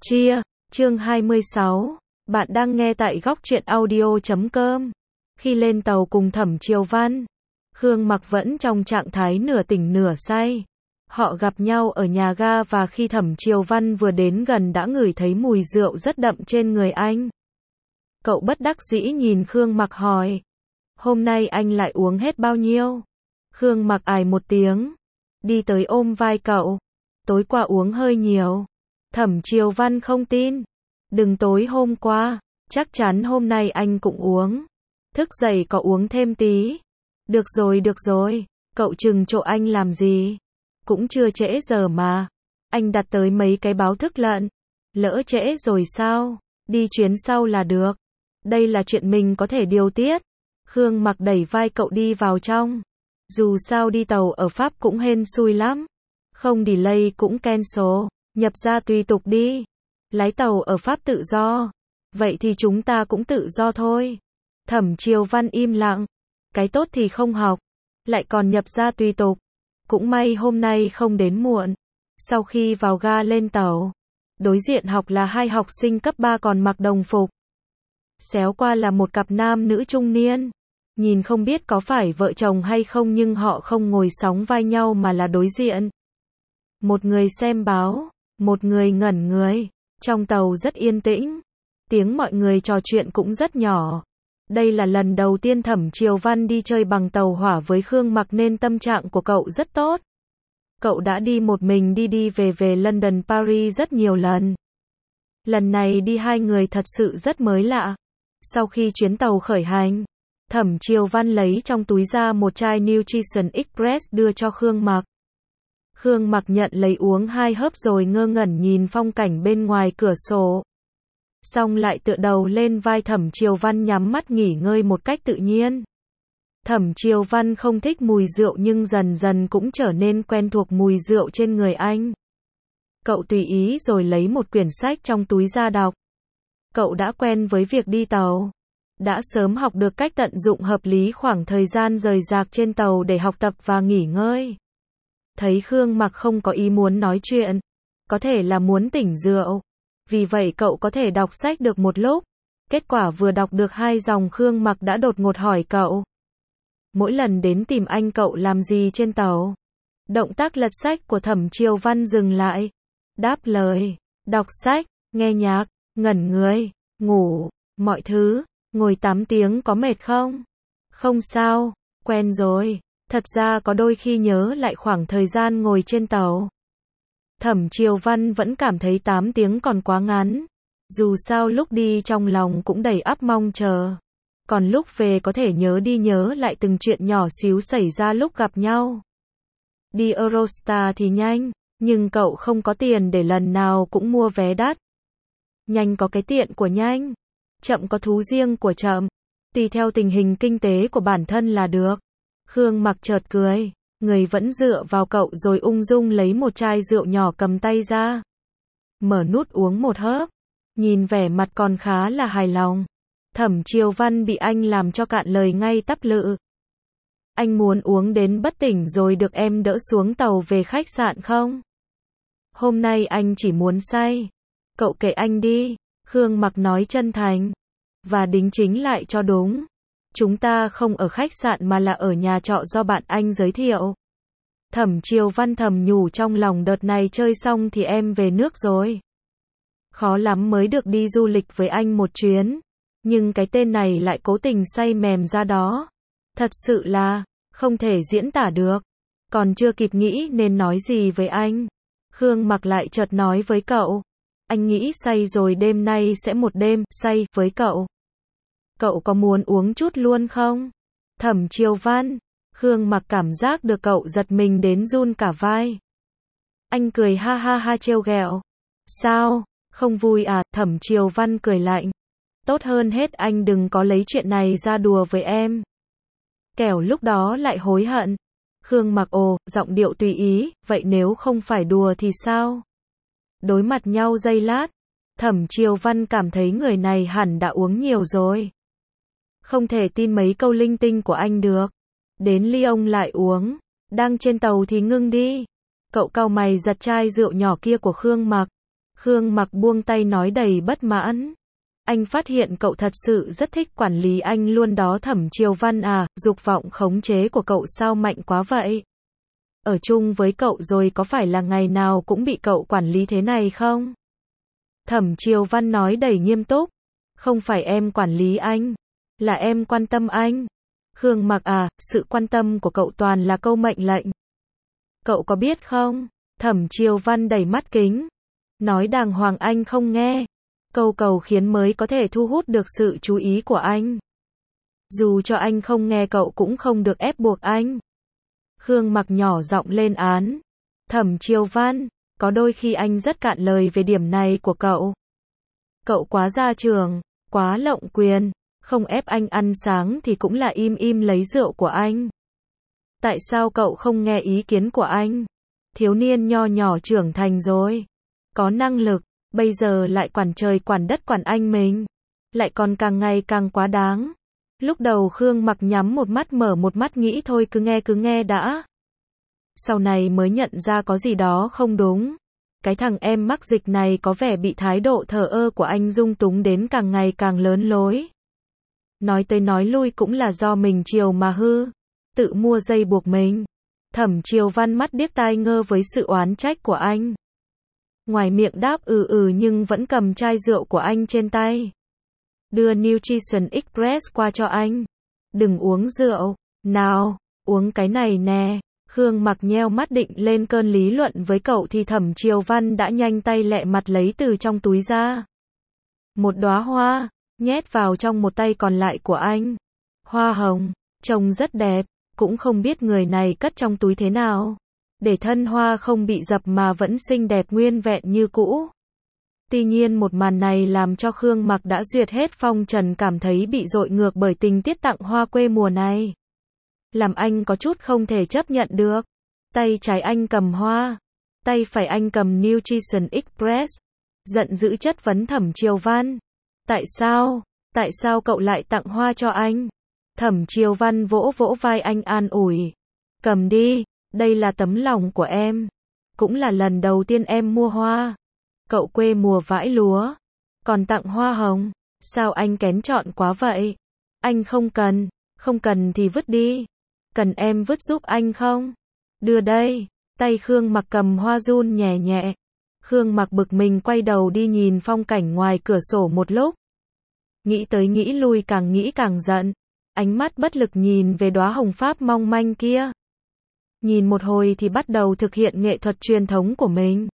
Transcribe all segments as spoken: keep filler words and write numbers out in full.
Chia, chương hai mươi sáu. Bạn đang nghe tại góc truyện audio chấm com. Khi lên tàu cùng Thẩm Triều Văn, Khương Mặc vẫn trong trạng thái nửa tỉnh nửa say. Họ gặp nhau ở nhà ga và khi Thẩm Triều Văn vừa đến gần đã ngửi thấy mùi rượu rất đậm trên người anh. Cậu bất đắc dĩ nhìn Khương Mặc hỏi, hôm nay anh lại uống hết bao nhiêu? Khương Mặc ải một tiếng, đi tới ôm vai cậu, tối qua uống hơi nhiều. Thẩm Triều Văn không tin, đừng tối hôm qua, chắc chắn hôm nay anh cũng uống. Thức dậy có uống thêm tí. Được rồi được rồi, cậu chừng chỗ anh làm gì? Cũng chưa trễ giờ mà. Anh đặt tới mấy cái báo thức lận. Lỡ trễ rồi sao? Đi chuyến sau là được. Đây là chuyện mình có thể điều tiết. Khương Mặc đẩy vai cậu đi vào trong. Dù sao đi tàu ở Pháp cũng hên xui lắm. Không delay cũng cancel. Nhập ra tùy tục đi. Lái tàu ở Pháp tự do. Vậy thì chúng ta cũng tự do thôi. Thẩm Triều Văn im lặng. Cái tốt thì không học. Lại còn nhập ra tùy tục. Cũng may hôm nay không đến muộn. Sau khi vào ga lên tàu, đối diện học là hai học sinh cấp ba còn mặc đồng phục. Xéo qua là một cặp nam nữ trung niên. Nhìn không biết có phải vợ chồng hay không nhưng họ không ngồi sóng vai nhau mà là đối diện. Một người xem báo, một người ngẩn người. Trong tàu rất yên tĩnh. Tiếng mọi người trò chuyện cũng rất nhỏ. Đây là lần đầu tiên Thẩm Triều Văn đi chơi bằng tàu hỏa với Khương Mặc nên tâm trạng của cậu rất tốt. Cậu đã đi một mình đi đi về về London Paris rất nhiều lần. Lần này đi hai người thật sự rất mới lạ. Sau khi chuyến tàu khởi hành, Thẩm Triều Văn lấy trong túi ra một chai Nutrition Express đưa cho Khương Mặc. Khương Mặc nhận lấy uống hai hớp rồi ngơ ngẩn nhìn phong cảnh bên ngoài cửa sổ. Xong lại tựa đầu lên vai Thẩm Triều Văn nhắm mắt nghỉ ngơi một cách tự nhiên. Thẩm Triều Văn không thích mùi rượu nhưng dần dần cũng trở nên quen thuộc mùi rượu trên người anh. Cậu tùy ý rồi lấy một quyển sách trong túi ra đọc. Cậu đã quen với việc đi tàu. Đã sớm học được cách tận dụng hợp lý khoảng thời gian rời rạc trên tàu để học tập và nghỉ ngơi. Thấy Khương Mặc không có ý muốn nói chuyện. Có thể là muốn tỉnh rượu. Vì vậy cậu có thể đọc sách được một lúc. Kết quả vừa đọc được hai dòng Khương Mặc đã đột ngột hỏi cậu. Mỗi lần đến tìm anh cậu làm gì trên tàu? Động tác lật sách của Thẩm Triều Văn dừng lại. Đáp lời, đọc sách, nghe nhạc, ngẩn người, ngủ, mọi thứ. Ngồi tám tiếng có mệt không? Không sao, quen rồi. Thật ra có đôi khi nhớ lại khoảng thời gian ngồi trên tàu. Thẩm Triều Văn vẫn cảm thấy tám tiếng còn quá ngắn. Dù sao lúc đi trong lòng cũng đầy ắp mong chờ. Còn lúc về có thể nhớ đi nhớ lại từng chuyện nhỏ xíu xảy ra lúc gặp nhau. Đi Eurostar thì nhanh, nhưng cậu không có tiền để lần nào cũng mua vé đắt. Nhanh có cái tiện của nhanh, chậm có thú riêng của chậm. Tùy theo tình hình kinh tế của bản thân là được. Khương Mặc chợt cười. Người vẫn dựa vào cậu rồi ung dung lấy một chai rượu nhỏ cầm tay ra. Mở nút uống một hớp. Nhìn vẻ mặt còn khá là hài lòng. Thẩm Triều Văn bị anh làm cho cạn lời ngay tắp lự. Anh muốn uống đến bất tỉnh rồi được em đỡ xuống tàu về khách sạn không? Hôm nay anh chỉ muốn say. Cậu kệ anh đi. Khương Mặc nói chân thành. Và đính chính lại cho đúng. Chúng ta không ở khách sạn mà là ở nhà trọ do bạn anh giới thiệu. Thẩm Triều Văn thầm nhủ trong lòng đợt này chơi xong thì em về nước rồi. Khó lắm mới được đi du lịch với anh một chuyến. Nhưng cái tên này lại cố tình say mềm ra đó. Thật sự là, không thể diễn tả được. Còn chưa kịp nghĩ nên nói gì với anh. Khương Mặc lại chợt nói với cậu. Anh nghĩ say rồi đêm nay sẽ một đêm say với cậu. Cậu có muốn uống chút luôn không? Thẩm Triều Văn. Khương Mặc cảm giác được cậu giật mình đến run cả vai. Anh cười ha ha ha trêu ghẹo. Sao, không vui à? Thẩm Triều Văn cười lạnh. Tốt hơn hết anh đừng có lấy chuyện này ra đùa với em. Kẻo lúc đó lại hối hận. Khương Mặc ồ, giọng điệu tùy ý, vậy nếu không phải đùa thì sao? Đối mặt nhau giây lát. Thẩm Triều Văn cảm thấy người này hẳn đã uống nhiều rồi. Không thể tin mấy câu linh tinh của anh được. Đến Lyon lại uống. Đang trên tàu thì ngưng đi. Cậu cau mày giật chai rượu nhỏ kia của Khương Mặc. Khương Mặc buông tay nói đầy bất mãn. Anh phát hiện cậu thật sự rất thích quản lý anh luôn đó Thẩm Triều Văn à, dục vọng khống chế của cậu sao mạnh quá vậy? Ở chung với cậu rồi có phải là ngày nào cũng bị cậu quản lý thế này không? Thẩm Triều Văn nói đầy nghiêm túc. Không phải em quản lý anh, là em quan tâm anh. Khương Mặc à, sự quan tâm của cậu toàn là câu mệnh lệnh. Cậu có biết không? Thẩm Triều Văn đẩy mắt kính. Nói đàng hoàng anh không nghe. Câu cầu khiến mới có thể thu hút được sự chú ý của anh. Dù cho anh không nghe cậu cũng không được ép buộc anh. Khương Mặc nhỏ giọng lên án. Thẩm Triều Văn, có đôi khi anh rất cạn lời về điểm này của cậu. Cậu quá gia trưởng, quá lộng quyền, không ép anh ăn sáng thì cũng là im im lấy rượu của anh. Tại sao cậu không nghe ý kiến của anh? Thiếu niên nho nhỏ trưởng thành rồi, có năng lực, bây giờ lại quản trời quản đất quản anh mình, lại còn càng ngày càng quá đáng. Lúc đầu Khương Mặc nhắm một mắt mở một mắt nghĩ thôi cứ nghe cứ nghe đã. Sau này mới nhận ra có gì đó không đúng. Cái thằng em mắc dịch này có vẻ bị thái độ thờ ơ của anh dung túng đến càng ngày càng lớn lối. Nói tới nói lui cũng là do mình chiều mà hư, tự mua dây buộc mình. Thẩm Triều Văn mắt điếc tai ngơ với sự oán trách của anh. Ngoài miệng đáp ừ ừ nhưng vẫn cầm chai rượu của anh trên tay. Đưa Nutrition Express qua cho anh. Đừng uống rượu, nào, uống cái này nè. Khương Mặc nheo mắt định lên cơn lý luận với cậu thì Thẩm Triều Văn đã nhanh tay lẹ mặt lấy từ trong túi ra một đóa hoa, nhét vào trong một tay còn lại của anh. Hoa hồng, trông rất đẹp, cũng không biết người này cất trong túi thế nào, để thân hoa không bị dập mà vẫn xinh đẹp nguyên vẹn như cũ. Tuy nhiên một màn này làm cho Khương Mặc đã duyệt hết phong trần cảm thấy bị dội ngược bởi tình tiết tặng hoa quê mùa này. Làm anh có chút không thể chấp nhận được. Tay trái anh cầm hoa, tay phải anh cầm Nutrition Express. Giận dữ chất vấn Thẩm Triều Văn. Tại sao? Tại sao cậu lại tặng hoa cho anh? Thẩm Triều Văn vỗ vỗ vai anh an ủi. Cầm đi, đây là tấm lòng của em. Cũng là lần đầu tiên em mua hoa. Cậu quê mùa vãi lúa, còn tặng hoa hồng. Sao anh kén chọn quá vậy? Anh không cần, không cần thì vứt đi. Cần em vứt giúp anh không? Đưa đây. Tay Khương Mặc cầm hoa run nhẹ nhẹ. Khương Mặc bực mình quay đầu đi nhìn phong cảnh ngoài cửa sổ một lúc. Nghĩ tới nghĩ lui càng nghĩ càng giận. Ánh mắt bất lực nhìn về đóa hồng pháp mong manh kia. Nhìn một hồi thì bắt đầu thực hiện nghệ thuật truyền thống của mình.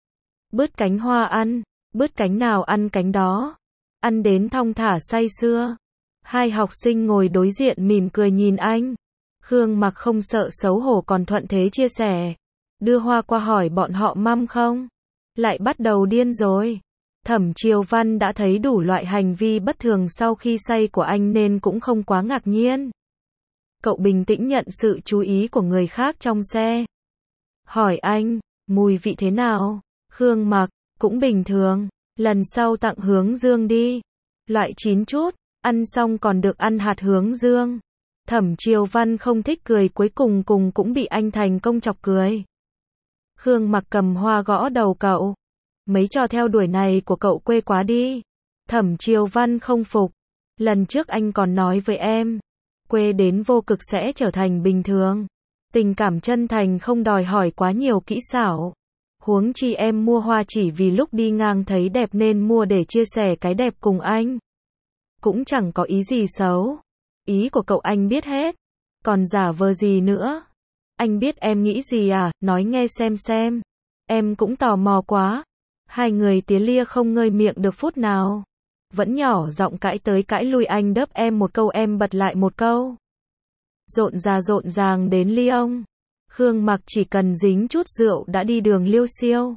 Bứt cánh hoa ăn, bứt cánh nào ăn cánh đó. Ăn đến thong thả say sưa. Hai học sinh ngồi đối diện mỉm cười nhìn anh. Khương Mặc không sợ xấu hổ còn thuận thế chia sẻ. Đưa hoa qua hỏi bọn họ măm không? Lại bắt đầu điên rồi. Thẩm Triều Văn đã thấy đủ loại hành vi bất thường sau khi say của anh nên cũng không quá ngạc nhiên. Cậu bình tĩnh nhận sự chú ý của người khác trong xe. Hỏi anh, mùi vị thế nào? Khương Mặc, cũng bình thường. Lần sau tặng hướng dương đi. Loại chín chút, ăn xong còn được ăn hạt hướng dương. Thẩm Triều Văn không thích cười cuối cùng cùng cũng bị anh thành công chọc cười. Khương Mặc cầm hoa gõ đầu cậu. Mấy trò theo đuổi này của cậu quê quá đi. Thẩm Triều Văn không phục. Lần trước anh còn nói với em, quê đến vô cực sẽ trở thành bình thường. Tình cảm chân thành không đòi hỏi quá nhiều kỹ xảo. Huống chi em mua hoa chỉ vì lúc đi ngang thấy đẹp nên mua để chia sẻ cái đẹp cùng anh. Cũng chẳng có ý gì xấu. Ý của cậu anh biết hết. Còn giả vờ gì nữa? Anh biết em nghĩ gì à? Nói nghe xem xem. Em cũng tò mò quá. Hai người tía lia không ngơi miệng được phút nào. Vẫn nhỏ giọng cãi tới cãi lui anh đớp em một câu em bật lại một câu. Rộn rà rộn ràng đến ly ông. Khương Mặc chỉ cần dính chút rượu đã đi đường liêu xiêu.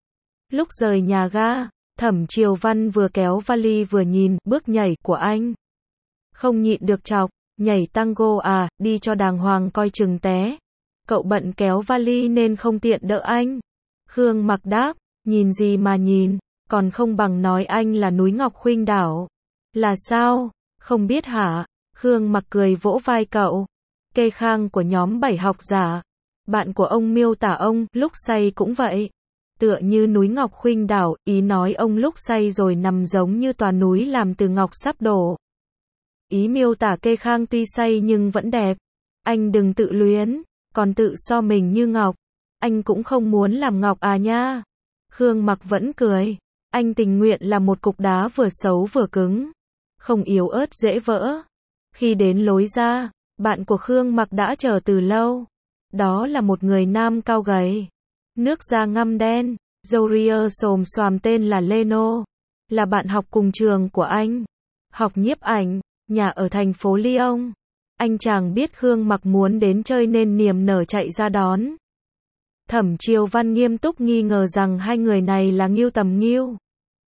Lúc rời nhà ga, Thẩm Triều Văn vừa kéo vali vừa nhìn bước nhảy của anh. Không nhịn được chọc, nhảy tango à, đi cho đàng hoàng coi chừng té. Cậu bận kéo vali nên không tiện đỡ anh. Khương Mặc đáp, nhìn gì mà nhìn, còn không bằng nói anh là núi Ngọc Khuynh đảo. Là sao? Không biết hả? Khương Mặc cười vỗ vai cậu. Kê Khang của nhóm bảy học giả. Bạn của ông miêu tả ông, lúc say cũng vậy. tựa như núi ngọc khuynh đảo, ý nói ông lúc say rồi nằm giống như tòa núi làm từ ngọc sắp đổ. Ý miêu tả Kê Khang tuy say nhưng vẫn đẹp. Anh đừng tự luyến, còn tự so mình như ngọc. Anh cũng không muốn làm ngọc à nha. Khương Mặc vẫn cười. Anh tình nguyện là một cục đá vừa xấu vừa cứng. Không yếu ớt dễ vỡ. Khi đến lối ra, bạn của Khương Mặc đã chờ từ lâu. Đó là một người nam cao gầy. Nước da ngăm đen, râu ria xồm xoàm, tên là Leno. Là bạn học cùng trường của anh. Học nhiếp ảnh, nhà ở thành phố Lyon. Anh chàng biết Khương Mặc muốn đến chơi nên niềm nở chạy ra đón. Thẩm Triều Văn nghiêm túc nghi ngờ rằng hai người này là Ngưu tầm Ngưu,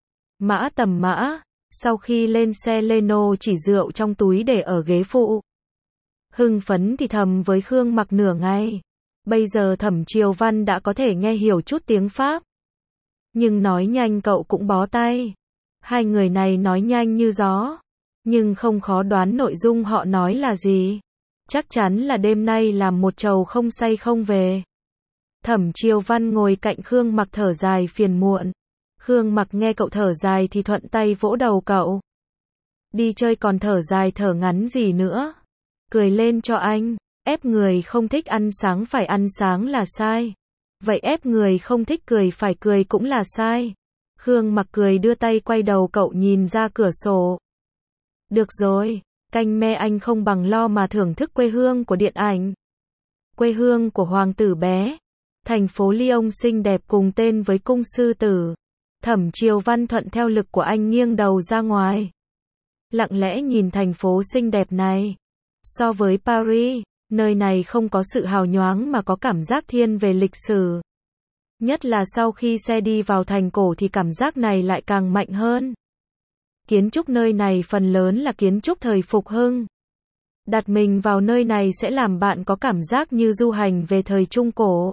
Mã tầm Mã. Sau khi lên xe, Leno chỉ rượu trong túi để ở ghế phụ. Hưng phấn thì thầm với Khương Mặc nửa ngày. Bây giờ Thẩm Triều Văn đã có thể nghe hiểu chút tiếng Pháp. Nhưng nói nhanh cậu cũng bó tay. Hai người này nói nhanh như gió. Nhưng không khó đoán nội dung họ nói là gì. Chắc chắn là đêm nay làm một trầu không say không về. Thẩm Triều Văn ngồi cạnh Khương Mặc thở dài phiền muộn. Khương Mặc nghe cậu thở dài thì thuận tay vỗ đầu cậu. Đi chơi còn thở dài thở ngắn gì nữa. Cười lên cho anh. Ép người không thích ăn sáng phải ăn sáng là sai. Vậy ép người không thích cười phải cười cũng là sai. Khương Mặc cười đưa tay quay đầu cậu nhìn ra cửa sổ. Được rồi, canh me anh không bằng lo mà thưởng thức quê hương của điện ảnh. Quê hương của hoàng tử bé. Thành phố Lyon xinh đẹp cùng tên với cung sư tử. Thẩm Triều Văn thuận theo lực của anh nghiêng đầu ra ngoài. Lặng lẽ nhìn thành phố xinh đẹp này. So với Paris, nơi này không có sự hào nhoáng mà có cảm giác thiên về lịch sử. Nhất là sau khi xe đi vào thành cổ thì cảm giác này lại càng mạnh hơn. Kiến trúc nơi này phần lớn là kiến trúc thời phục hưng. Đặt mình vào nơi này sẽ làm bạn có cảm giác như du hành về thời Trung Cổ.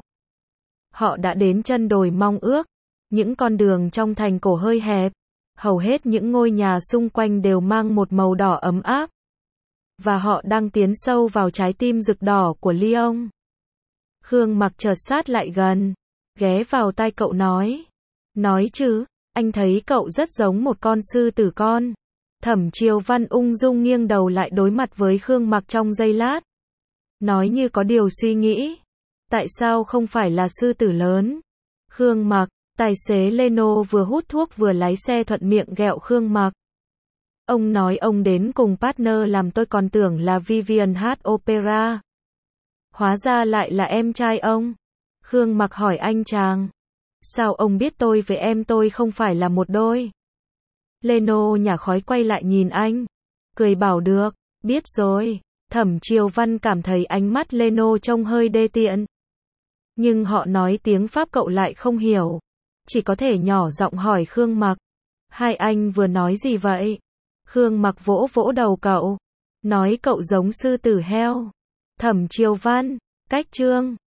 Họ đã đến chân đồi Mong Ước. Những con đường trong thành cổ hơi hẹp. Hầu hết những ngôi nhà xung quanh đều mang một màu đỏ ấm áp. Và họ đang tiến sâu vào trái tim rực đỏ của Lyon. Khương Mặc chợt sát lại gần. Ghé vào tai cậu nói. Nói chứ, anh thấy cậu rất giống một con sư tử con. Thẩm Triều Văn ung dung nghiêng đầu lại đối mặt với Khương Mặc trong giây lát. Nói như có điều suy nghĩ. Tại sao không phải là sư tử lớn? Khương Mặc, tài xế Leno vừa hút thuốc vừa lái xe thuận miệng ghẹo Khương Mặc. Ông nói ông đến cùng partner làm tôi còn tưởng là Vivian hát opera. Hóa ra lại là em trai ông. Khương Mặc hỏi anh chàng. Sao ông biết tôi với em tôi không phải là một đôi? Leno nhả khói quay lại nhìn anh. Cười bảo được, biết rồi. Thẩm Triều Văn cảm thấy ánh mắt Leno trông hơi đê tiện. Nhưng họ nói tiếng Pháp cậu lại không hiểu. Chỉ có thể nhỏ giọng hỏi Khương Mặc. Hai anh vừa nói gì vậy? Khương Mặc vỗ vỗ đầu cậu. Nói cậu giống sư tử heo. Thẩm Triều Văn, cách chương.